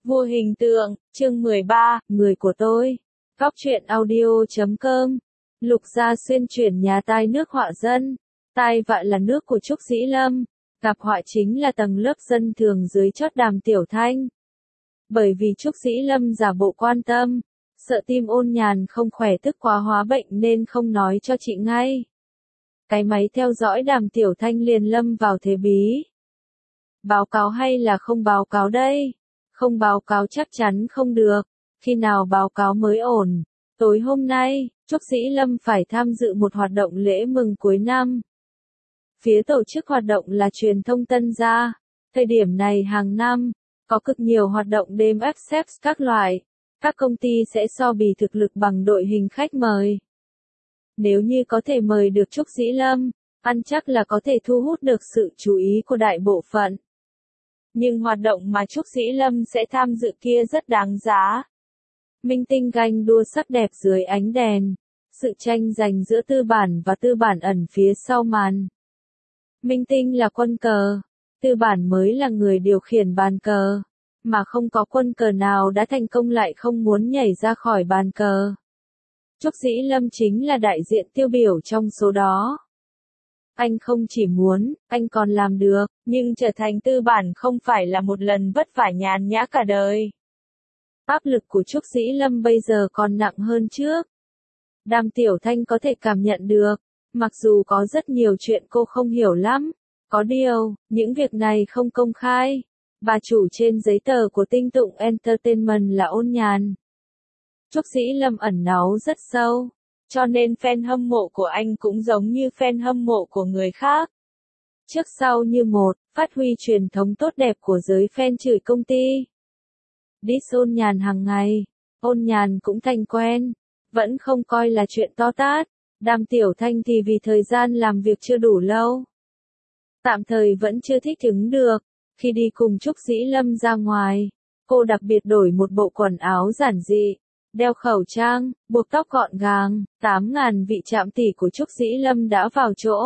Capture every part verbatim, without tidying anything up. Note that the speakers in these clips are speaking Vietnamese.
Vua hình tượng, chương mười ba, người của tôi. Góc truyện audio chấm com. Lục Gia Xuyên chuyển nhà tai nước họa dân. Tai vạ là nước của Trúc Dĩ Lâm. Gặp họa chính là tầng lớp dân thường dưới chót Đàm Tiểu Thanh. Bởi vì Trúc Dĩ Lâm giả bộ quan tâm, sợ tim ôn nhàn không khỏe tức quá hóa bệnh nên không nói cho chị ngay. Cái máy theo dõi Đàm Tiểu Thanh liền lâm vào thế bí. Báo cáo hay là không báo cáo đây? Không báo cáo chắc chắn không được. Khi nào báo cáo mới ổn? Tối hôm nay, Trúc Dĩ Lâm phải tham dự một hoạt động lễ mừng cuối năm. Phía tổ chức hoạt động là truyền thông Tân Gia. Thời điểm này hàng năm, có cực nhiều hoạt động đêm ép xê e pê các loại. Các công ty sẽ so bì thực lực bằng đội hình khách mời. Nếu như có thể mời được Trúc Dĩ Lâm, ăn chắc là có thể thu hút được sự chú ý của đại bộ phận. Nhưng hoạt động mà Trúc Dĩ Lâm sẽ tham dự kia rất đáng giá. Minh tinh ganh đua sắc đẹp dưới ánh đèn. Sự tranh giành giữa tư bản và tư bản ẩn phía sau màn. Minh tinh là quân cờ. Tư bản mới là người điều khiển bàn cờ. Mà không có quân cờ nào đã thành công lại không muốn nhảy ra khỏi bàn cờ. Trúc Dĩ Lâm chính là đại diện tiêu biểu trong số đó. Anh không chỉ muốn, anh còn làm được, nhưng trở thành tư bản không phải là một lần vất vả nhàn nhã cả đời. Áp lực của Trúc Dĩ Lâm bây giờ còn nặng hơn trước. Đàm Tiểu Thanh có thể cảm nhận được, mặc dù có rất nhiều chuyện cô không hiểu lắm, có điều, những việc này không công khai. Bà chủ trên giấy tờ của Tinh Tụng Entertainment là Ôn Nhàn. Trúc Dĩ Lâm ẩn náu rất sâu. Cho nên fan hâm mộ của anh cũng giống như fan hâm mộ của người khác. Trước sau như một, phát huy truyền thống tốt đẹp của giới fan chửi công ty. Diss Ôn Nhàn hàng ngày, Ôn Nhàn cũng thành quen, vẫn không coi là chuyện to tát. Đàm Tiểu Thanh thì vì thời gian làm việc chưa đủ lâu. Tạm thời vẫn chưa thích ứng được, khi đi cùng Trúc Dĩ Lâm ra ngoài, cô đặc biệt đổi một bộ quần áo giản dị. Đeo khẩu trang, buộc tóc gọn gàng, tám ngàn vị trạm tỷ của Trúc Dĩ Lâm đã vào chỗ.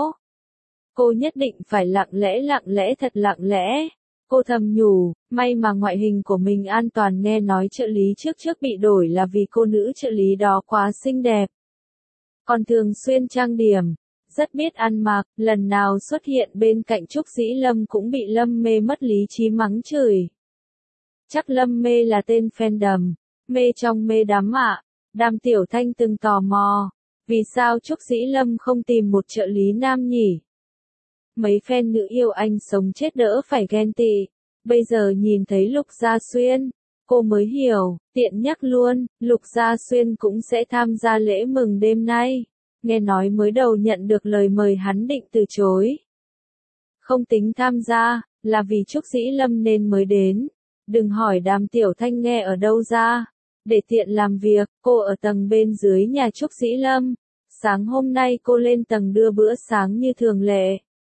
Cô nhất định phải lặng lẽ lặng lẽ thật lặng lẽ. Cô thầm nhủ, may mà ngoại hình của mình an toàn nghe nói trợ lý trước trước bị đổi là vì cô nữ trợ lý đó quá xinh đẹp. Còn thường xuyên trang điểm, rất biết ăn mặc, lần nào xuất hiện bên cạnh Trúc Dĩ Lâm cũng bị Lâm Mê mất lý trí mắng chửi. Chắc Lâm Mê là tên fandom. Mê trong mê đắm ạ. Đàm Tiểu Thanh từng tò mò, vì sao Trúc Dĩ Lâm không tìm một trợ lý nam nhỉ? Mấy fan nữ yêu anh sống chết đỡ phải ghen tị. Bây giờ nhìn thấy Lục Gia Xuyên, cô mới hiểu, tiện nhắc luôn, Lục Gia Xuyên cũng sẽ tham gia lễ mừng đêm nay. Nghe nói mới đầu nhận được lời mời hắn định từ chối. Không tính tham gia, là vì Trúc Dĩ Lâm nên mới đến. Đừng hỏi Đàm Tiểu Thanh nghe ở đâu ra. Để tiện làm việc, cô ở tầng bên dưới nhà Trúc Dĩ Lâm. Sáng hôm nay cô lên tầng đưa bữa sáng như thường lệ.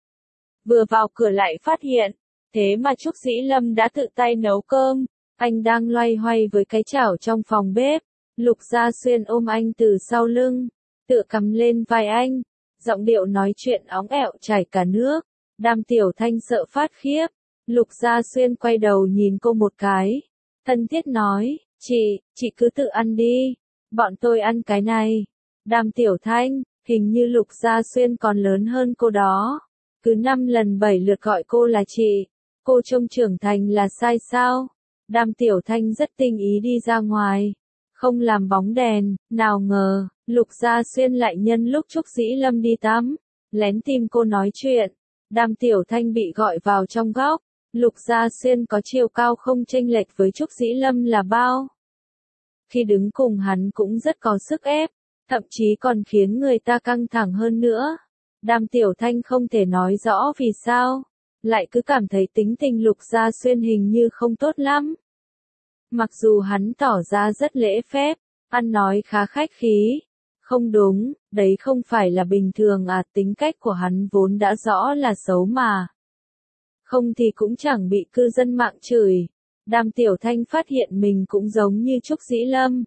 Vừa vào cửa lại phát hiện, thế mà Trúc Dĩ Lâm đã tự tay nấu cơm. Anh đang loay hoay với cái chảo trong phòng bếp. Lục Gia Xuyên ôm anh từ sau lưng, tựa cầm lên vai anh. Giọng điệu nói chuyện óng ẹo chảy cả nước. Đàm Tiểu Thanh sợ phát khiếp. Lục Gia Xuyên quay đầu nhìn cô một cái. Thân thiết nói, chị, chị cứ tự ăn đi. Bọn tôi ăn cái này. Đàm Tiểu Thanh, hình như Lục Gia Xuyên còn lớn hơn cô đó. Cứ năm lần bảy lượt gọi cô là chị. Cô trông trưởng thành là sai sao? Đàm Tiểu Thanh rất tinh ý đi ra ngoài. Không làm bóng đèn, nào ngờ, Lục Gia Xuyên lại nhân lúc Trúc Dĩ Lâm đi tắm. Lén tìm cô nói chuyện. Đàm Tiểu Thanh bị gọi vào trong góc. Lục Gia Xuyên có chiều cao không chênh lệch với Trúc Dĩ Lâm là bao. Khi đứng cùng hắn cũng rất có sức ép, thậm chí còn khiến người ta căng thẳng hơn nữa. Đàm Tiểu Thanh không thể nói rõ vì sao, lại cứ cảm thấy tính tình Lục Gia Xuyên hình như không tốt lắm. Mặc dù hắn tỏ ra rất lễ phép, ăn nói khá khách khí. Không đúng, đấy không phải là bình thường à, tính cách của hắn vốn đã rõ là xấu mà. Không thì cũng chẳng bị cư dân mạng chửi. Đàm Tiểu Thanh phát hiện mình cũng giống như Trúc Dĩ Lâm.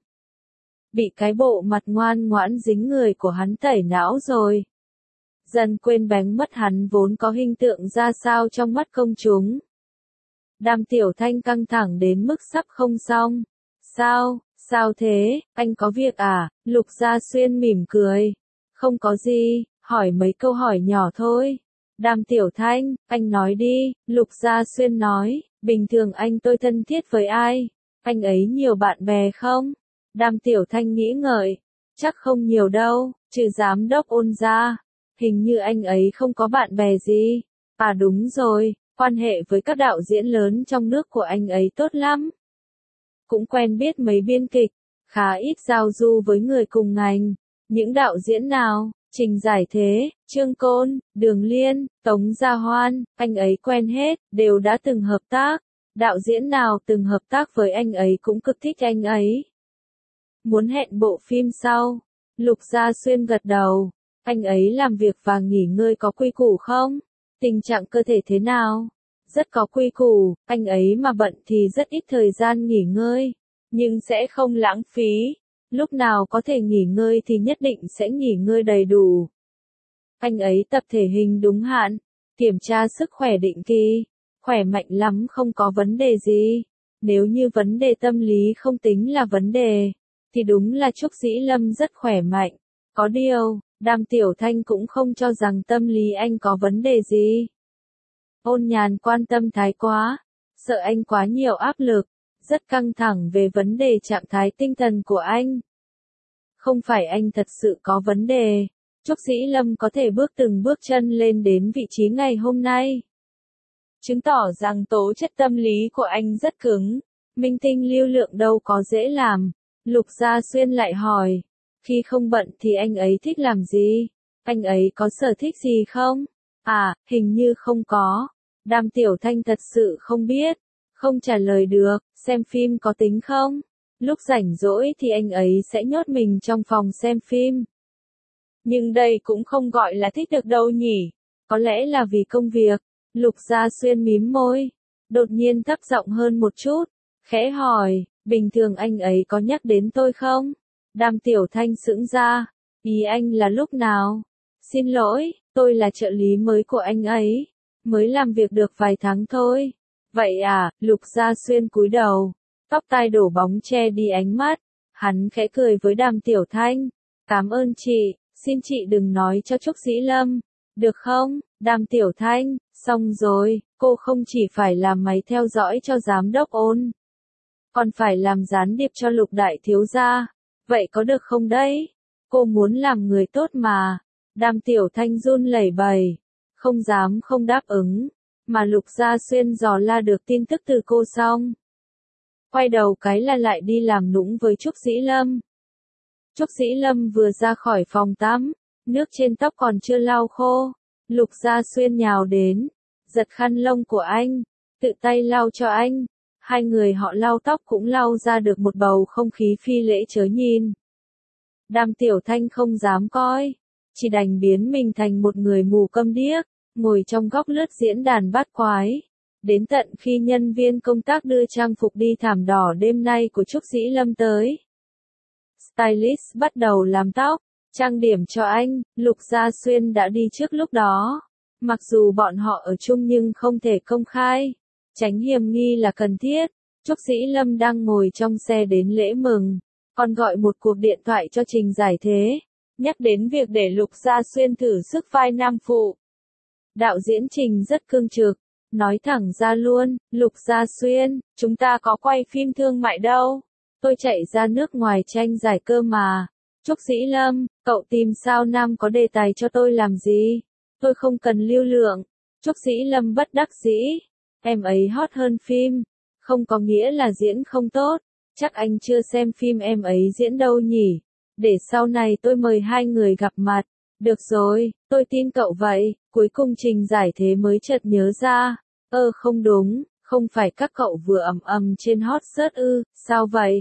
Bị cái bộ mặt ngoan ngoãn dính người của hắn tẩy não rồi. Dần quên bén mất hắn vốn có hình tượng ra sao trong mắt công chúng. Đàm Tiểu Thanh căng thẳng đến mức sắp không xong. Sao, sao thế, anh có việc à? Lục Gia Xuyên mỉm cười. Không có gì, hỏi mấy câu hỏi nhỏ thôi. Đàm Tiểu Thanh, anh nói đi, Lục Gia Xuyên nói, bình thường anh tôi thân thiết với ai? Anh ấy nhiều bạn bè không? Đàm Tiểu Thanh nghĩ ngợi, chắc không nhiều đâu, trừ giám đốc Ôn ra. Hình như anh ấy không có bạn bè gì. À đúng rồi, quan hệ với các đạo diễn lớn trong nước của anh ấy tốt lắm. Cũng quen biết mấy biên kịch, khá ít giao du với người cùng ngành. Những đạo diễn nào? Trình Giải Thế, Trương Côn, Đường Liên, Tống Gia Hoan, anh ấy quen hết, đều đã từng hợp tác. Đạo diễn nào từng hợp tác với anh ấy cũng cực thích anh ấy. Muốn hẹn bộ phim sau? Lục Gia Xuyên gật đầu. Anh ấy làm việc và nghỉ ngơi có quy củ không? Tình trạng cơ thể thế nào? Rất có quy củ, anh ấy mà bận thì rất ít thời gian nghỉ ngơi, nhưng sẽ không lãng phí. Lúc nào có thể nghỉ ngơi thì nhất định sẽ nghỉ ngơi đầy đủ. Anh ấy tập thể hình đúng hạn, kiểm tra sức khỏe định kỳ, khỏe mạnh lắm không có vấn đề gì. Nếu như vấn đề tâm lý không tính là vấn đề, thì đúng là Trúc Dĩ Lâm rất khỏe mạnh. Có điều, Đàm Tiểu Thanh cũng không cho rằng tâm lý anh có vấn đề gì. Ôn Nhàn quan tâm thái quá, sợ anh quá nhiều áp lực, rất căng thẳng về vấn đề trạng thái tinh thần của anh. Không phải anh thật sự có vấn đề, Trúc Dĩ Lâm có thể bước từng bước chân lên đến vị trí ngày hôm nay, chứng tỏ rằng tố chất tâm lý của anh rất cứng. Minh tinh lưu lượng đâu có dễ làm. Lục Gia Xuyên lại hỏi, khi không bận thì anh ấy thích làm gì? Anh ấy có sở thích gì không? À, hình như không có. Đàm Tiểu Thanh thật sự không biết, không trả lời được. Xem phim có tính không? Lúc rảnh rỗi thì anh ấy sẽ nhốt mình trong phòng xem phim. Nhưng đây cũng không gọi là thích được đâu nhỉ. Có lẽ là vì công việc. Lục Gia Xuyên mím môi, đột nhiên thấp giọng hơn một chút, khẽ hỏi, bình thường anh ấy có nhắc đến tôi không? Đàm Tiểu Thanh sững ra, ý anh là lúc nào? Xin lỗi, tôi là trợ lý mới của anh ấy, mới làm việc được vài tháng thôi. Vậy à? Lục Gia Xuyên cúi đầu, tóc tai đổ bóng che đi ánh mắt, hắn khẽ cười với Đàm Tiểu Thanh, cảm ơn chị, xin chị đừng nói cho Trúc Dĩ Lâm, được không? Đàm Tiểu Thanh, xong rồi, cô không chỉ phải làm máy theo dõi cho giám đốc Ôn, còn phải làm gián điệp cho Lục đại thiếu gia. Vậy có được không đấy? Cô muốn làm người tốt mà. Đàm Tiểu Thanh run lẩy bẩy, không dám không đáp ứng, mà Lục Gia Xuyên dò la được tin tức từ cô xong. Quay đầu cái là lại đi làm nũng với Trúc Dĩ Lâm. Trúc Dĩ Lâm vừa ra khỏi phòng tắm, nước trên tóc còn chưa lau khô. Lục Gia Xuyên nhào đến, giật khăn lông của anh, tự tay lau cho anh. Hai người họ lau tóc cũng lau ra được một bầu không khí phi lễ chớ nhìn. Đàm Tiểu Thanh không dám coi, chỉ đành biến mình thành một người mù câm điếc, ngồi trong góc lướt diễn đàn bát quái. Đến tận khi nhân viên công tác đưa trang phục đi thảm đỏ đêm nay của Trúc Dĩ Lâm tới, stylist bắt đầu làm tóc, trang điểm cho anh. Lục Gia Xuyên đã đi trước lúc đó. Mặc dù bọn họ ở chung nhưng không thể công khai, tránh hiểm nghi là cần thiết. Trúc Dĩ Lâm đang ngồi trong xe đến lễ mừng, còn gọi một cuộc điện thoại cho Trình Giải Thế, nhắc đến việc để Lục Gia Xuyên thử sức vai nam phụ. Đạo diễn Trình rất cương trực, nói thẳng ra luôn, Lục Gia Xuyên, chúng ta có quay phim thương mại đâu. Tôi chạy ra nước ngoài tranh giải cơ mà. Trúc Dĩ Lâm, cậu tìm sao nam có đề tài cho tôi làm gì? Tôi không cần lưu lượng. Trúc Dĩ Lâm bất đắc dĩ. Em ấy hot hơn phim, không có nghĩa là diễn không tốt. Chắc anh chưa xem phim em ấy diễn đâu nhỉ. Để sau này tôi mời hai người gặp mặt. Được rồi, tôi tin cậu vậy. Cuối cùng Trình Giải Thế mới chợt nhớ ra. Ơ không đúng, không phải các cậu vừa ầm ầm trên hot search ư, sao vậy?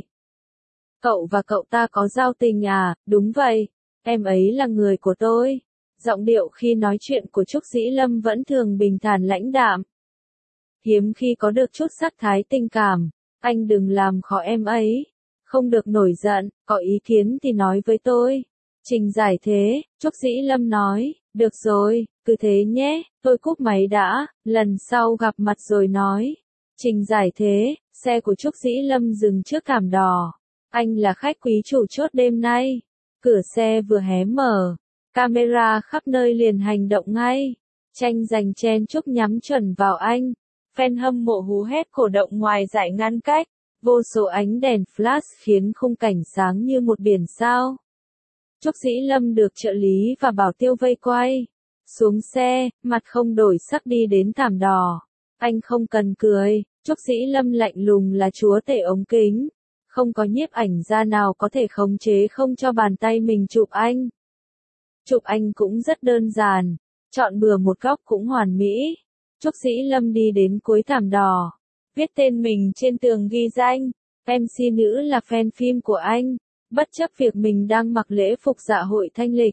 Cậu và cậu ta có giao tình à? Đúng vậy, em ấy là người của tôi. Giọng điệu khi nói chuyện của Trúc Dĩ Lâm vẫn thường bình thản lãnh đạm. Hiếm khi có được chút sắc thái tình cảm. Anh đừng làm khó em ấy. Không được nổi giận, có ý kiến thì nói với tôi. Trình Giải Thế, Trúc Dĩ Lâm nói, được rồi, cứ thế nhé, tôi cúp máy đã, lần sau gặp mặt rồi nói. Trình giải thế, xe của Trúc Dĩ Lâm dừng trước thảm đỏ. Anh là khách quý chủ chốt đêm nay. Cửa xe vừa hé mở, camera khắp nơi liền hành động ngay. Tranh giành chen chúc nhắm chuẩn vào anh. Fan hâm mộ hú hét cổ động ngoài dải ngăn cách. Vô số ánh đèn flash khiến khung cảnh sáng như một biển sao. Trúc Dĩ Lâm được trợ lý và bảo tiêu vây quay. Xuống xe, mặt không đổi sắc đi đến thảm đỏ. Anh không cần cười, Trúc Dĩ Lâm lạnh lùng là chúa tể ống kính. Không có nhiếp ảnh gia nào có thể khống chế không cho bàn tay mình chụp anh. Chụp anh cũng rất đơn giản, chọn bừa một góc cũng hoàn mỹ. Trúc Dĩ Lâm đi đến cuối thảm đỏ, viết tên mình trên tường ghi danh. em xê nữ là fan phim của anh, bất chấp việc mình đang mặc lễ phục dạ hội thanh lịch.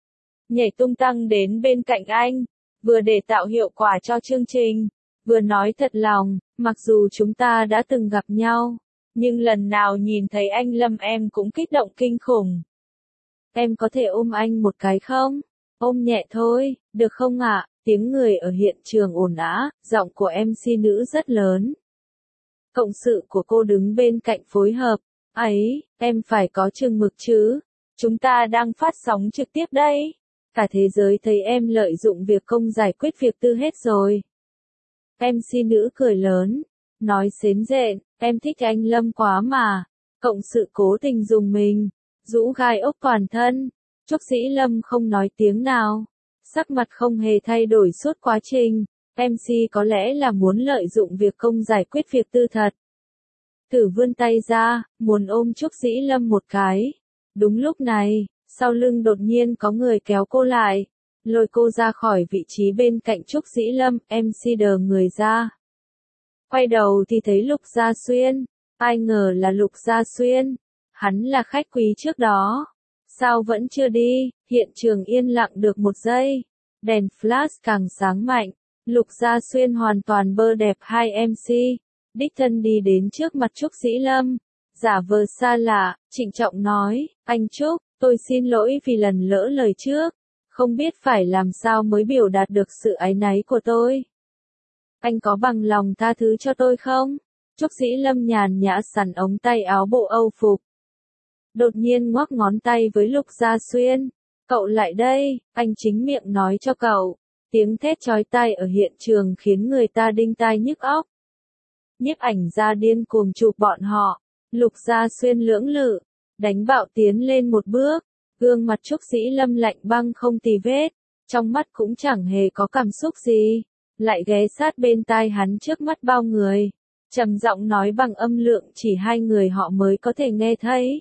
Nhảy tung tăng đến bên cạnh anh, vừa để tạo hiệu quả cho chương trình, vừa nói thật lòng, mặc dù chúng ta đã từng gặp nhau, nhưng lần nào nhìn thấy anh Lâm em cũng kích động kinh khủng. Em có thể ôm anh một cái không? Ôm nhẹ thôi, được không ạ? Tiếng người ở hiện trường ồn ào, giọng của em xê nữ rất lớn. Cộng sự của cô đứng bên cạnh phối hợp. Ấy, em phải có chừng mực chứ. Chúng ta đang phát sóng trực tiếp đây. Cả thế giới thấy em lợi dụng việc công giải quyết việc tư hết rồi. em xê nữ cười lớn, nói xến rện, em thích anh Lâm quá mà. Cộng sự cố tình dùng mình, rũ gai ốc toàn thân. Trúc Dĩ Lâm không nói tiếng nào, sắc mặt không hề thay đổi suốt quá trình. em xê có lẽ là muốn lợi dụng việc công giải quyết việc tư thật. Thử vươn tay ra, muốn ôm Trúc Dĩ Lâm một cái. Đúng lúc này, sau lưng đột nhiên có người kéo cô lại, lôi cô ra khỏi vị trí bên cạnh Trúc Dĩ Lâm. em xê đờ người ra. Quay đầu thì thấy Lục Gia Xuyên, ai ngờ là Lục Gia Xuyên, hắn là khách quý trước đó. Sao vẫn chưa đi? Hiện trường yên lặng được một giây, đèn flash càng sáng mạnh, Lục Gia Xuyên hoàn toàn bơ đẹp hai em xê, đích thân đi đến trước mặt Trúc Dĩ Lâm, giả vờ xa lạ, trịnh trọng nói, anh Trúc, tôi xin lỗi vì lần lỡ lời trước, không biết phải làm sao mới biểu đạt được sự áy náy của tôi. Anh có bằng lòng tha thứ cho tôi không? Trúc Dĩ Lâm nhàn nhã sắn ống tay áo bộ Âu phục. Đột nhiên ngoắc ngón tay với Lục Gia Xuyên. Cậu lại đây, anh chính miệng nói cho cậu. Tiếng thét chói tai ở hiện trường khiến người ta đinh tai nhức óc. Nhiếp ảnh gia điên cuồng chụp bọn họ. Lục Gia Xuyên lưỡng lự, đánh bạo tiến lên một bước. Gương mặt Trúc Dĩ Lâm lạnh băng không tì vết, trong mắt cũng chẳng hề có cảm xúc gì. Lại ghé sát bên tai hắn trước mắt bao người, trầm giọng nói bằng âm lượng chỉ hai người họ mới có thể nghe thấy.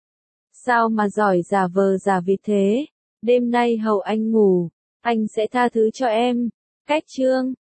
Sao mà giỏi giả vờ giả vịt thế? Đêm nay hầu anh ngủ, anh sẽ tha thứ cho em. Cách chương